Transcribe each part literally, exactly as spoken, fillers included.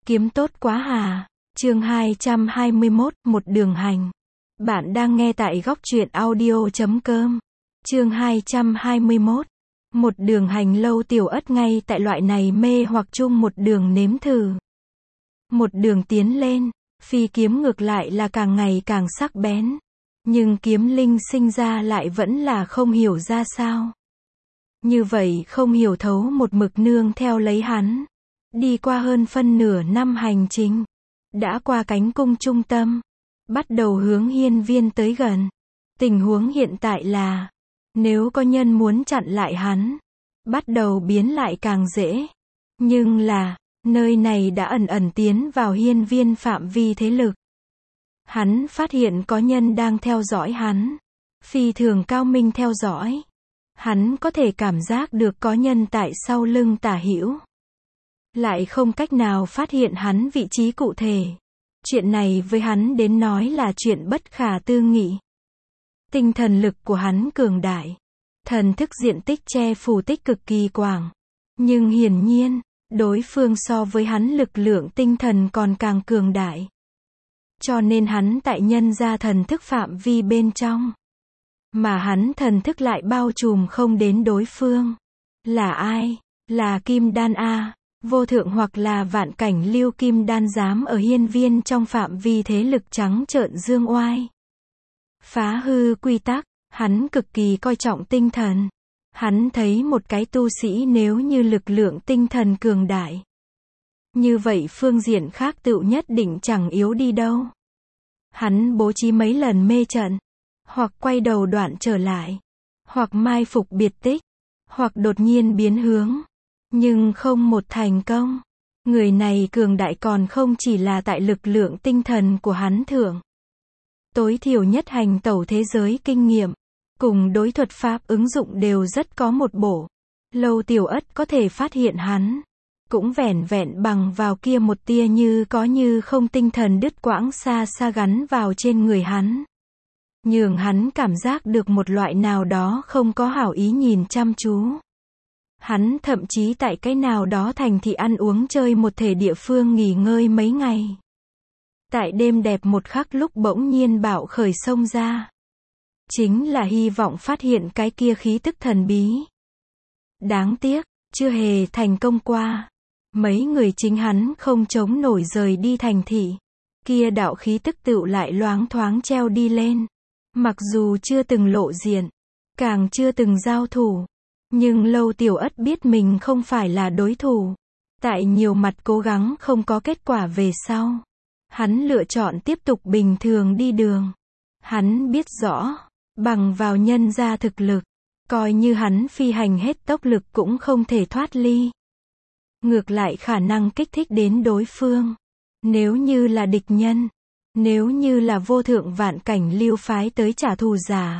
Kiếm tốt quá hà. Chương hai trăm hai mươi mốt, một đường hành. Bạn đang nghe tại góc truyện audio chấm com. Chương hai trăm hai mươi mốt. Một đường hành. Lâu Tiểu Ất ngay tại loại này mê hoặc chung một đường nếm thử. Một đường tiến lên, phi kiếm ngược lại là càng ngày càng sắc bén. Nhưng kiếm linh sinh ra lại vẫn là không hiểu ra sao. Như vậy không hiểu thấu một mực nương theo lấy hắn. Đi qua hơn phân nửa năm hành trình. Đã qua cánh cung trung tâm. Bắt đầu hướng hiên viên tới gần. Tình huống hiện tại là, nếu có nhân muốn chặn lại hắn, bắt đầu biến lại càng dễ. Nhưng là, nơi này đã ẩn ẩn tiến vào hiên viên phạm vi thế lực. Hắn phát hiện có nhân đang theo dõi hắn. Phi thường cao minh theo dõi. Hắn có thể cảm giác được có nhân tại sau lưng tả hữu. Lại không cách nào phát hiện hắn vị trí cụ thể. Chuyện này với hắn đến nói là chuyện bất khả tư nghị. Tinh thần lực của hắn cường đại. Thần thức diện tích che phủ tích cực kỳ quảng. Nhưng hiển nhiên, đối phương so với hắn lực lượng tinh thần còn càng cường đại. Cho nên hắn tại nhân ra thần thức phạm vi bên trong. Mà hắn thần thức lại bao trùm không đến đối phương. Là ai? Là Kim Đan A. Vô thượng hoặc là vạn cảnh lưu kim đan dám ở hiên viên trong phạm vi thế lực trắng trợn dương oai. Phá hư quy tắc, hắn cực kỳ coi trọng tinh thần. Hắn thấy một cái tu sĩ nếu như lực lượng tinh thần cường đại. Như vậy phương diện khác tựu nhất định chẳng yếu đi đâu. Hắn bố trí mấy lần mê trận, hoặc quay đầu đoạn trở lại, hoặc mai phục biệt tích, hoặc đột nhiên biến hướng. Nhưng không một thành công. Người này cường đại còn không chỉ là tại lực lượng tinh thần của hắn thượng. Tối thiểu nhất hành tẩu thế giới kinh nghiệm, cùng đối thuật pháp ứng dụng đều rất có một bổ. Lâu Tiểu Ất có thể phát hiện hắn. Cũng vẻn vẹn bằng vào kia một tia như có như không tinh thần đứt quãng xa xa gắn vào trên người hắn. Nhường hắn cảm giác được một loại nào đó không có hảo ý nhìn chăm chú. Hắn thậm chí tại cái nào đó thành thị ăn uống chơi một thể địa phương nghỉ ngơi mấy ngày. Tại đêm đẹp một khắc lúc bỗng nhiên bạo khởi sông ra. Chính là hy vọng phát hiện cái kia khí tức thần bí. Đáng tiếc, chưa hề thành công qua. Mấy người chính hắn không chống nổi rời đi thành thị. Kia đạo khí tức tựu lại loáng thoáng treo đi lên. Mặc dù chưa từng lộ diện, càng chưa từng giao thủ. Nhưng Lâu Tiểu Ất biết mình không phải là đối thủ. Tại nhiều mặt cố gắng không có kết quả về sau. Hắn lựa chọn tiếp tục bình thường đi đường. Hắn biết rõ, bằng vào nhân ra thực lực, coi như hắn phi hành hết tốc lực cũng không thể thoát ly. Ngược lại khả năng kích thích đến đối phương. Nếu như là địch nhân, nếu như là vô thượng vạn cảnh lưu phái tới trả thù giả.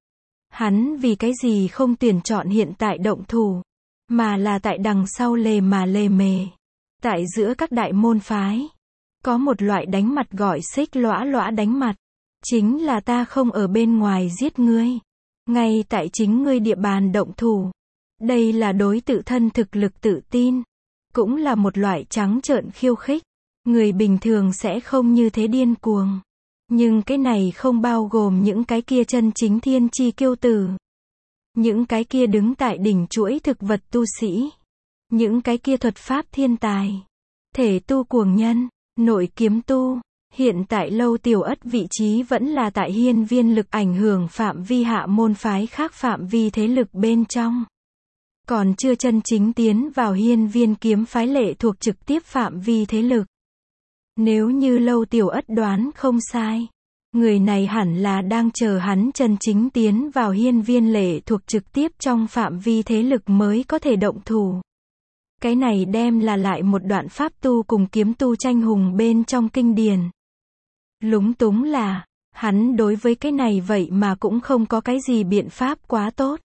Hắn vì cái gì không tuyển chọn hiện tại động thủ, mà là tại đằng sau lề mà lề mề. Tại giữa các đại môn phái, có một loại đánh mặt gọi xích lõa lõa đánh mặt. Chính là ta không ở bên ngoài giết ngươi. Ngay tại chính ngươi địa bàn động thủ. Đây là đối tự thân thực lực tự tin. Cũng là một loại trắng trợn khiêu khích. Người bình thường sẽ không như thế điên cuồng. Nhưng cái này không bao gồm những cái kia chân chính thiên chi kiêu tử. Những cái kia đứng tại đỉnh chuỗi thực vật tu sĩ. Những cái kia thuật pháp thiên tài. Thể tu cuồng nhân, nội kiếm tu. Hiện tại Lâu Tiểu Ất vị trí vẫn là tại hiên viên lực ảnh hưởng phạm vi hạ môn phái khác phạm vi thế lực bên trong. Còn chưa chân chính tiến vào hiên viên kiếm phái lệ thuộc trực tiếp phạm vi thế lực. Nếu như Lâu Tiểu Ất đoán không sai, người này hẳn là đang chờ hắn chân chính tiến vào hiên viên lệ thuộc trực tiếp trong phạm vi thế lực mới có thể động thủ. Cái này đem là lại một đoạn pháp tu cùng kiếm tu tranh hùng bên trong kinh điển. Lúng túng là, hắn đối với cái này vậy mà cũng không có cái gì biện pháp quá tốt.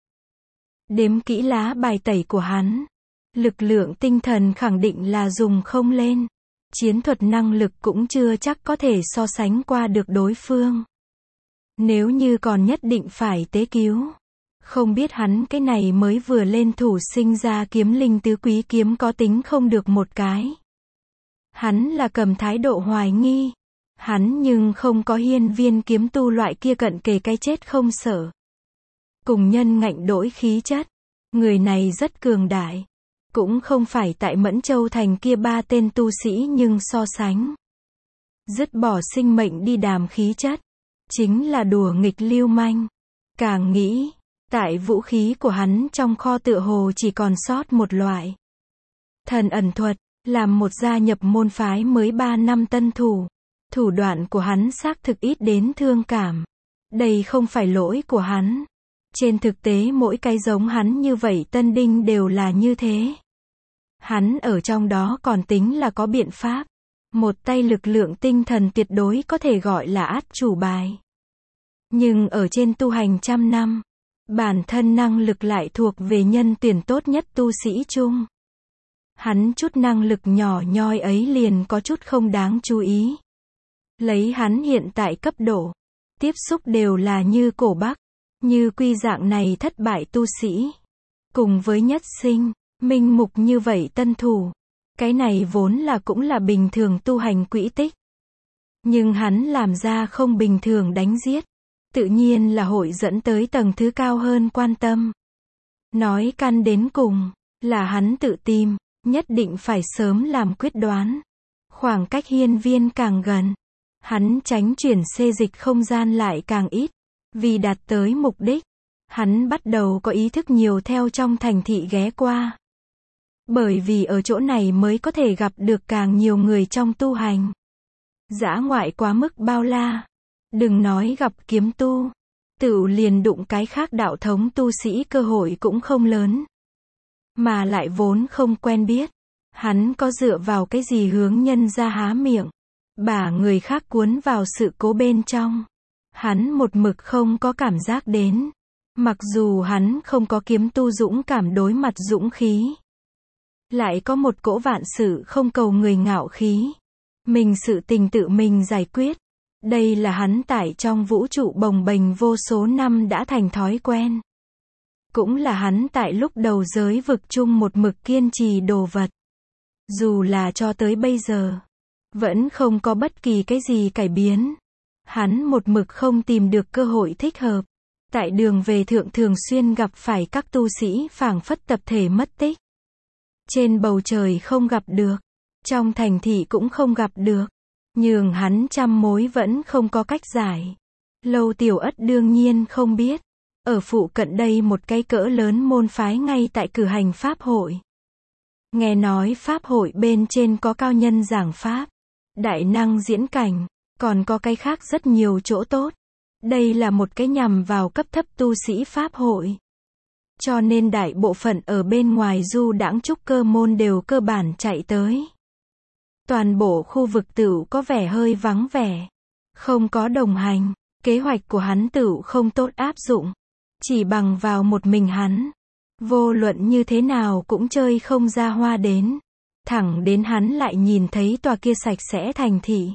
Đếm kỹ lá bài tẩy của hắn. Lực lượng tinh thần khẳng định là dùng không lên. Chiến thuật năng lực cũng chưa chắc có thể so sánh qua được đối phương. Nếu như còn nhất định phải tế cứu. Không biết hắn cái này mới vừa lên thủ sinh ra kiếm linh tứ quý kiếm có tính không được một cái. Hắn là cầm thái độ hoài nghi. Hắn nhưng không có hiên viên kiếm tu loại kia cận kề cái chết không sợ. Cùng nhân ngạnh đỗi khí chất. Người này rất cường đại. Cũng không phải tại Mẫn Châu Thành kia ba tên tu sĩ nhưng so sánh. Dứt bỏ sinh mệnh đi đàm khí chất. Chính là đùa nghịch lưu manh. Càng nghĩ, tại vũ khí của hắn trong kho tựa hồ chỉ còn sót một loại. Thần ẩn thuật, làm một gia nhập môn phái mới ba năm tân thủ. Thủ đoạn của hắn xác thực ít đến thương cảm. Đây không phải lỗi của hắn. Trên thực tế mỗi cái giống hắn như vậy tân đinh đều là như thế. Hắn ở trong đó còn tính là có biện pháp. Một tay lực lượng tinh thần tuyệt đối có thể gọi là át chủ bài. Nhưng ở trên tu hành trăm năm, bản thân năng lực lại thuộc về nhân tuyển tốt nhất tu sĩ chung. Hắn chút năng lực nhỏ nhoi ấy liền có chút không đáng chú ý. Lấy hắn hiện tại cấp độ, tiếp xúc đều là như cổ bắc, như quy dạng này thất bại tu sĩ. Cùng với nhất sinh, minh mục như vậy tân thủ. Cái này vốn là cũng là bình thường tu hành quỹ tích. Nhưng hắn làm ra không bình thường đánh giết. Tự nhiên là hội dẫn tới tầng thứ cao hơn quan tâm. Nói căn đến cùng, là hắn tự tìm, nhất định phải sớm làm quyết đoán. Khoảng cách hiên viên càng gần, hắn tránh chuyển xê dịch không gian lại càng ít. Vì đạt tới mục đích, hắn bắt đầu có ý thức nhiều theo trong thành thị ghé qua. Bởi vì ở chỗ này mới có thể gặp được càng nhiều người trong tu hành. Dã ngoại quá mức bao la. Đừng nói gặp kiếm tu. Tựu liền đụng cái khác đạo thống tu sĩ cơ hội cũng không lớn. Mà lại vốn không quen biết. Hắn có dựa vào cái gì hướng nhân ra há miệng. Bả người khác cuốn vào sự cố bên trong. Hắn một mực không có cảm giác đến. Mặc dù hắn không có kiếm tu dũng cảm đối mặt dũng khí. Lại có một cỗ vạn sự không cầu người ngạo khí. Mình sự tình tự mình giải quyết. Đây là hắn tại trong vũ trụ bồng bềnh vô số năm đã thành thói quen. Cũng là hắn tại lúc đầu giới vực chung một mực kiên trì đồ vật. Dù là cho tới bây giờ, vẫn không có bất kỳ cái gì cải biến. Hắn một mực không tìm được cơ hội thích hợp. Tại đường về thượng thường xuyên gặp phải các tu sĩ phảng phất tập thể mất tích. Trên bầu trời không gặp được. Trong thành thị cũng không gặp được. Nhường hắn trăm mối vẫn không có cách giải. Lâu Tiểu Ất đương nhiên không biết. Ở phụ cận đây một cái cỡ lớn môn phái ngay tại cử hành pháp hội. Nghe nói pháp hội bên trên có cao nhân giảng pháp. Đại năng diễn cảnh. Còn có cái khác rất nhiều chỗ tốt. Đây là một cái nhằm vào cấp thấp tu sĩ pháp hội. Cho nên đại bộ phận ở bên ngoài du đãng trúc cơ môn đều cơ bản chạy tới. Toàn bộ khu vực tửu có vẻ hơi vắng vẻ. Không có đồng hành. Kế hoạch của hắn tửu không tốt áp dụng. Chỉ bằng vào một mình hắn. Vô luận như thế nào cũng chơi không ra hoa đến. Thẳng đến hắn lại nhìn thấy tòa kia sạch sẽ thành thị.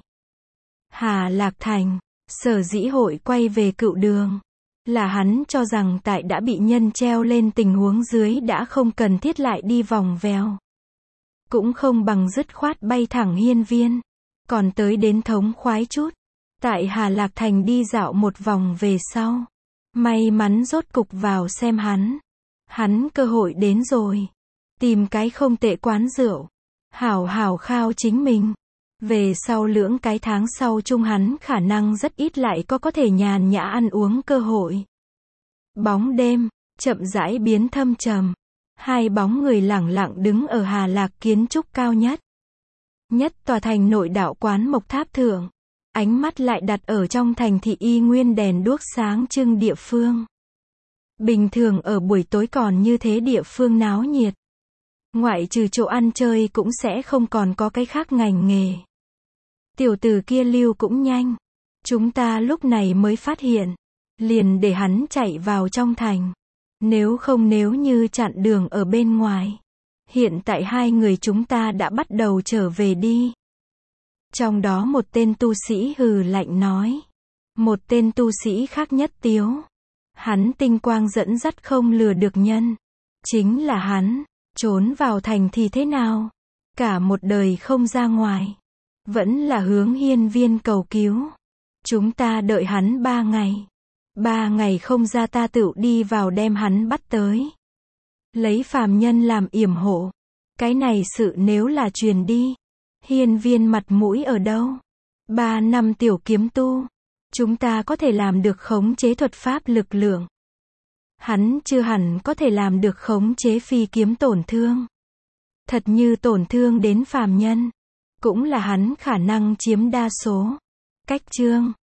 Hà Lạc Thành. Sở dĩ hội quay về cựu đường. Là hắn cho rằng tại đã bị nhân treo lên tình huống dưới đã không cần thiết lại đi vòng vèo. Cũng không bằng dứt khoát bay thẳng hiên viên. Còn tới đến thống khoái chút. Tại Hà Lạc Thành đi dạo một vòng về sau. May mắn rốt cục vào xem hắn. Hắn cơ hội đến rồi. Tìm cái không tệ quán rượu. Hảo hảo khao chính mình. Về sau lưỡng cái tháng sau chung hắn khả năng rất ít lại có có thể nhàn nhã ăn uống cơ hội. Bóng đêm, chậm rãi biến thâm trầm. Hai bóng người lẳng lặng đứng ở Hà Lạc kiến trúc cao nhất. Nhất tòa thành nội đạo quán Mộc Tháp Thượng. Ánh mắt lại đặt ở trong thành thị y nguyên đèn đuốc sáng trưng địa phương. Bình thường ở buổi tối còn như thế địa phương náo nhiệt. Ngoại trừ chỗ ăn chơi cũng sẽ không còn có cái khác ngành nghề. Tiểu tử kia lưu cũng nhanh. Chúng ta lúc này mới phát hiện. Liền để hắn chạy vào trong thành. Nếu không nếu như chặn đường ở bên ngoài. Hiện tại hai người chúng ta đã bắt đầu trở về đi. Trong đó một tên tu sĩ hừ lạnh nói. Một tên tu sĩ khác nhất tiếu. Hắn tinh quang dẫn dắt không lừa được nhân. Chính là hắn. Trốn vào thành thì thế nào? Cả một đời không ra ngoài. Vẫn là hướng hiên viên cầu cứu. Chúng ta đợi hắn ba ngày. Ba ngày không ra ta tựu đi vào đem hắn bắt tới. Lấy phàm nhân làm yểm hộ. Cái này sự nếu là truyền đi. Hiên viên mặt mũi ở đâu? Ba năm tiểu kiếm tu. Chúng ta có thể làm được khống chế thuật pháp lực lượng. Hắn chưa hẳn có thể làm được khống chế phi kiếm tổn thương. Thật như tổn thương đến phàm nhân. Cũng là hắn khả năng chiếm đa số. Cách chương